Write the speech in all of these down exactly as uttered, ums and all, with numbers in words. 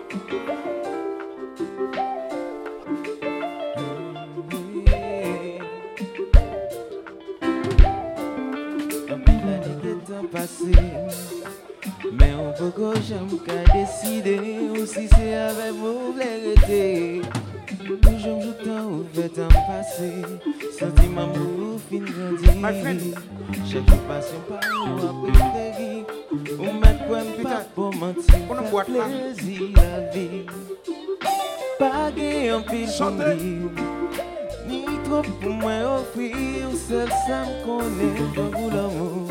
Mais on peut que j'aime qu'à décider ou si c'est avec vous vérité. Je me joue tant ou fait en passer. Sentiment vous fin grandi. Chaque passion par nous a préféré. On met quoi pas pour mentir. Faire plaisir la vie. Pas gain en pile pour dire. Ni trop pour moi offrir. Seul ça me connaît dans vous l'amour.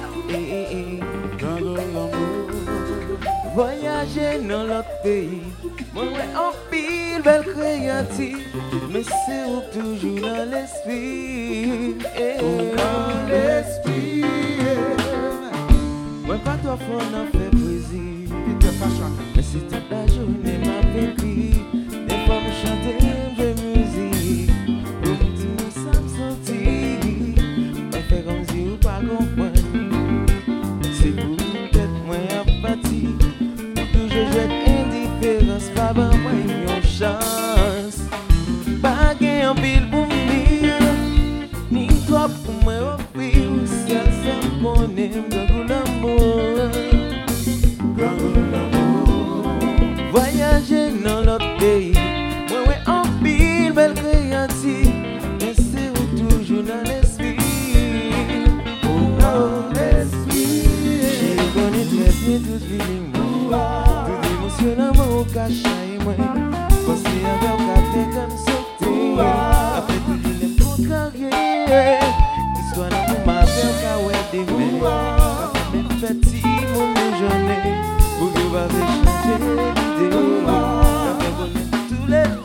Voyager dans l'autre pays, moi ouais en pile belle créative, mais c'est où toujours dans l'esprit, dans l'esprit. Moi pas toi faut n'en faire plaisir, mais si toute la journée m'a vécu, des fois me chanter de musique, pour me dire ça me sentir, pas faire comme si ou pas comprendre. C'est pour peut-être moins apathie. Je jette indifférence, pas ben moi une chance. Pas gain en pile pour me ni toi pour moi offrir. Seul ça mon aime, grand l'amour. Grand l'amour. Voyager dans l'autre pays. Moi ouais en pile belle créative. Mais c'est où toujours dans l'esprit. Oh dans l'esprit. J'ai connu très bien tout feeling. Émotionnellement au cachet moi penser avec un café comme sauter après tout le monde contrarié histoire d'amour ma belle caouette des mers même petit mon déjeuner pour que va changer l'idée café bonnet tous les days.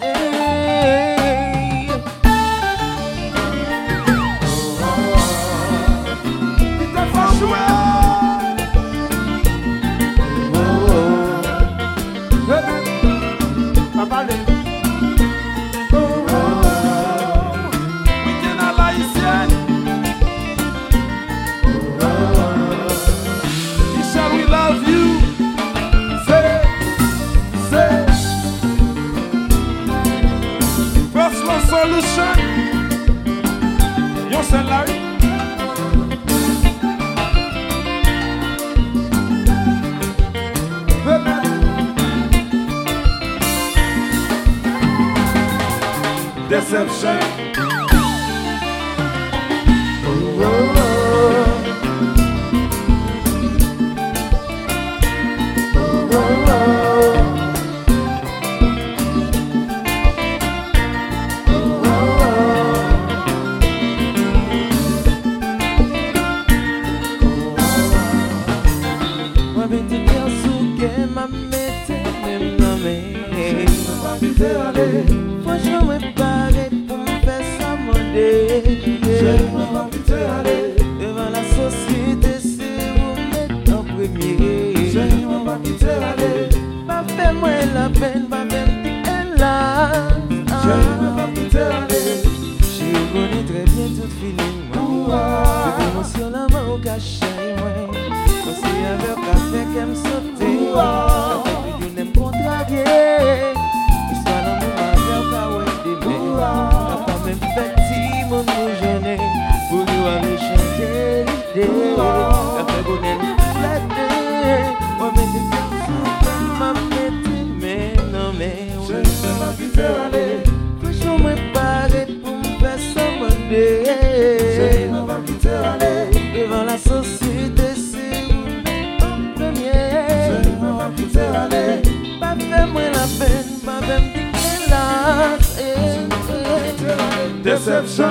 Solution, you say Larry. Deception. Oh, oh, oh. Oh, oh, oh. Franchement, je parais pour me faire ça monter. Devant la société, c'est vous mettre en premier. Pas faire moi la peine, pas faire elle là. Je connais très bien tout feeling. Toute émotion là, moi au cachet. Moi, c'est avec un café qu'elle me sauter. Je n'aime contrarier. Petit mon déjeuner pour nous aller chanter l'idée. Café bonnet flatté. Moi mais c'est comme ça m'a mettez mais non mais oui. Franchement moi paraît pour me faire ça monter. Devant la société c'est vous en premier. Pas faire moi la peine, pas même piquer là. Deception.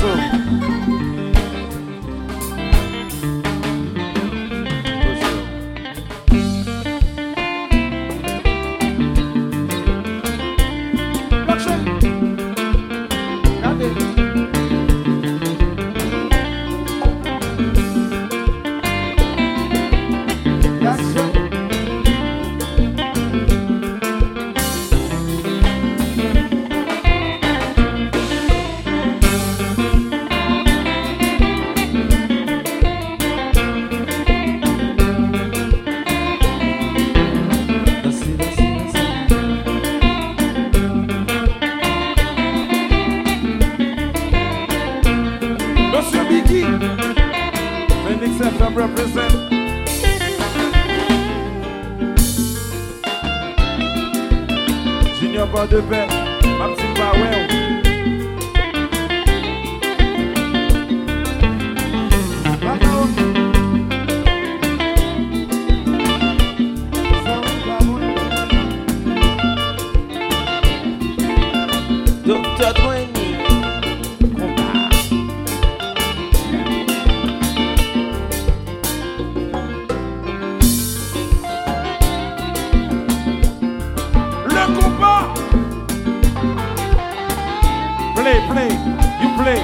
Pas de paix, ma petite Powell. Docteur Douani, le combat. Play, play, you play.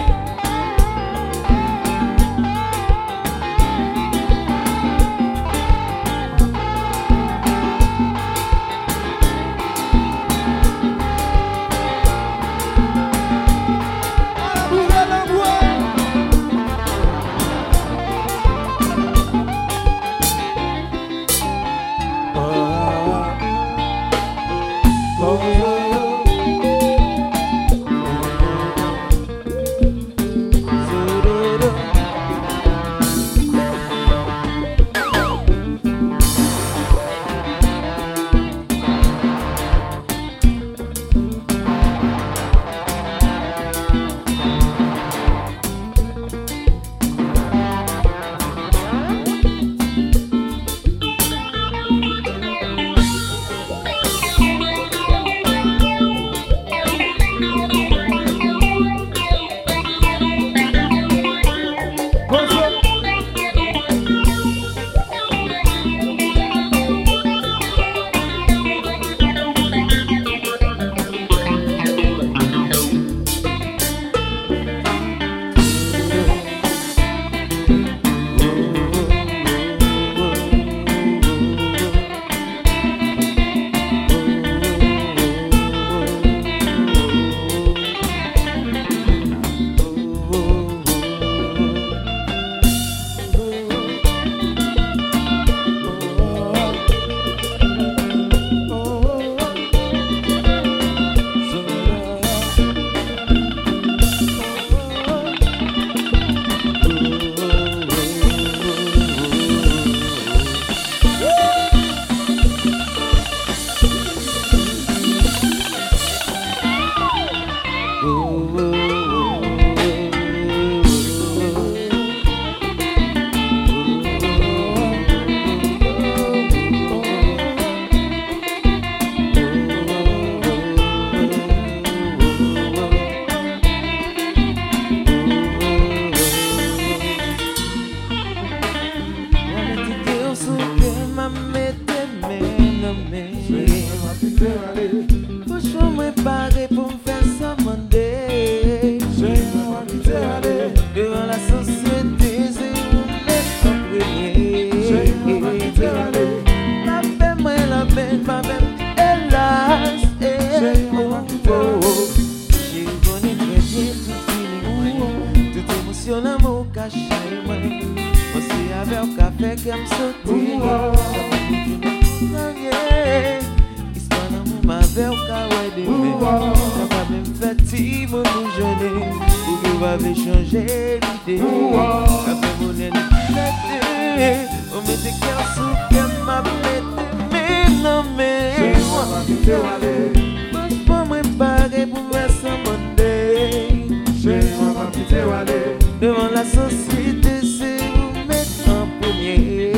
devant la société, c'est vous mettre en premier.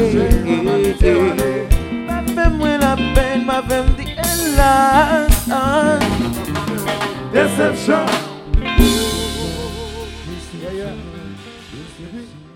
Ma fais-moi la peine, ma femme dit hélas. Déception. Yeah, yeah. Déception.